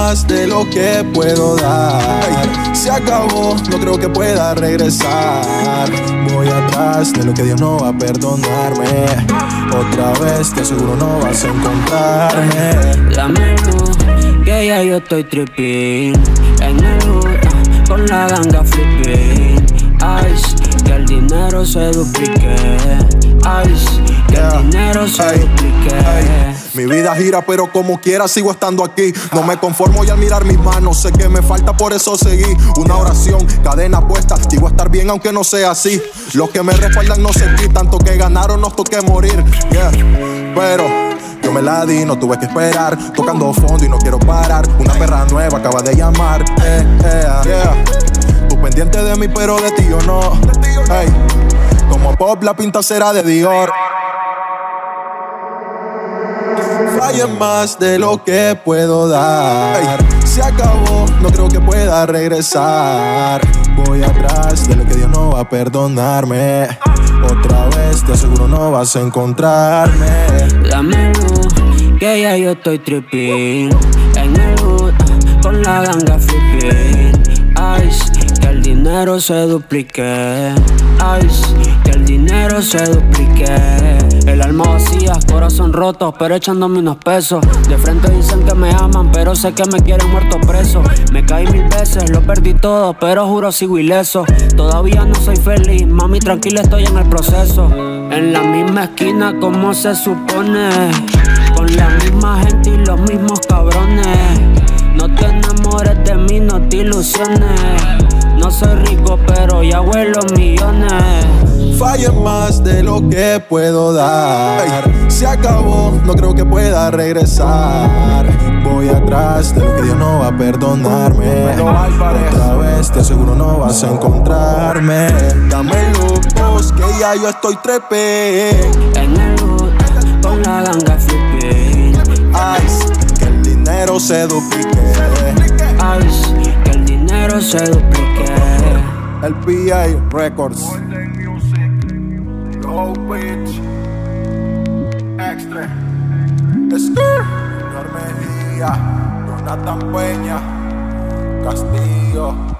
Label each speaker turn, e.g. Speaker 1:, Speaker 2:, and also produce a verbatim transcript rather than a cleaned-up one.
Speaker 1: más de lo que puedo dar. Se acabó, no creo que pueda regresar. Voy atrás de lo que Dios no va a perdonarme. Otra vez te aseguro no vas a encontrarme.
Speaker 2: Dame luz, que ya yo estoy tripping en el hood, con la ganga flipping. Ice, que el dinero se duplique. Ice, que yeah. el dinero se ay, duplique.
Speaker 1: Ay. Mi vida gira, pero como quiera sigo estando aquí. No me conformo y al mirar mis manos sé que me falta, por eso seguí. Una oración, cadena puesta, digo estar bien aunque no sea así. Los que me respaldan no sentí, tanto que ganaron nos toqué morir, yeah. Pero yo me la di, no tuve que esperar. Tocando fondo y no quiero parar. Una perra nueva acaba de llamar, eh, eh, yeah. Tú pendiente de mí pero de ti yo no, hey. Como pop la pinta será de Dior. Fallé más de lo que puedo dar. Se acabó, no creo que pueda regresar. Voy atrás de lo que Dios no va a perdonarme. Otra vez te aseguro no vas a encontrarme.
Speaker 2: Dame luz, que ya yo estoy tripping en el hood, con la ganga flipping. Ice, que el dinero se duplique. Ice, que el dinero se duplique. El alma vacía, corazón roto, pero echándome unos pesos. De frente dicen que me aman, pero sé que me quieren muerto preso. Me caí mil veces, lo perdí todo, pero juro sigo ileso. Todavía no soy feliz, mami, tranquila, estoy en el proceso. En la misma esquina como se supone, con la misma gente y los mismos cabrones. No te enamores de mí, no te ilusiones. No soy rico, pero ya huelo millones.
Speaker 1: Fallé más de lo que puedo dar. Se acabó, no creo que pueda regresar. Voy atrás de lo que Dios no va a perdonarme. Otra vez te aseguro no vas a encontrarme. Dame luz, que ya yo estoy trepé
Speaker 2: en el hood, con la ganga flipping.
Speaker 1: Ice, que el dinero se duplique.
Speaker 2: Ice, que el dinero se duplique.
Speaker 1: El P A Records.
Speaker 3: Low pitch. Extra.
Speaker 1: Skur. Normería. Jonathan Peña. Castillo.